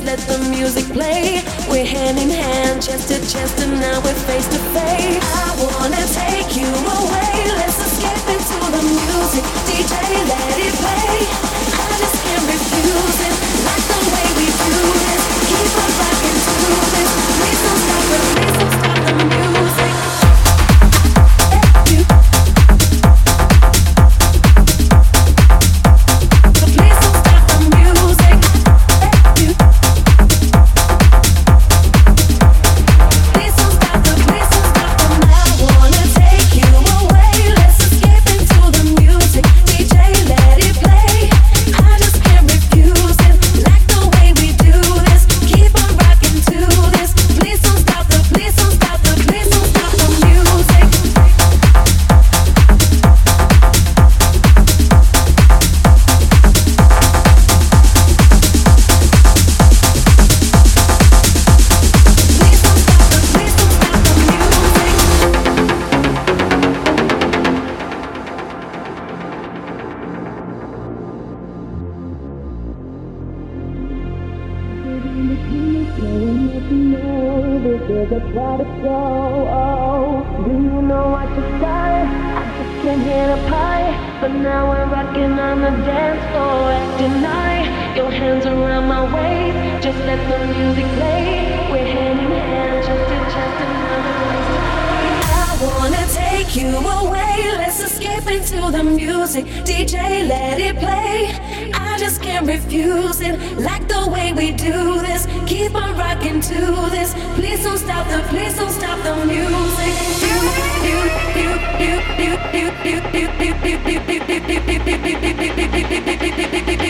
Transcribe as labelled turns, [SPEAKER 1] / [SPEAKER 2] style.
[SPEAKER 1] let the music play. We're hand in hand, chest to chest, and now we're face to face. I wanna take you away, let's escape into the music. DJ, let it play. I just can't refuse it, like the way we do this. Keep on rocking to this. Please don't stop it, please don't stop the music. DJ, let it play. I just can't refuse it, like the way we do this. Keep on rocking to this. Please don't stop the music. You.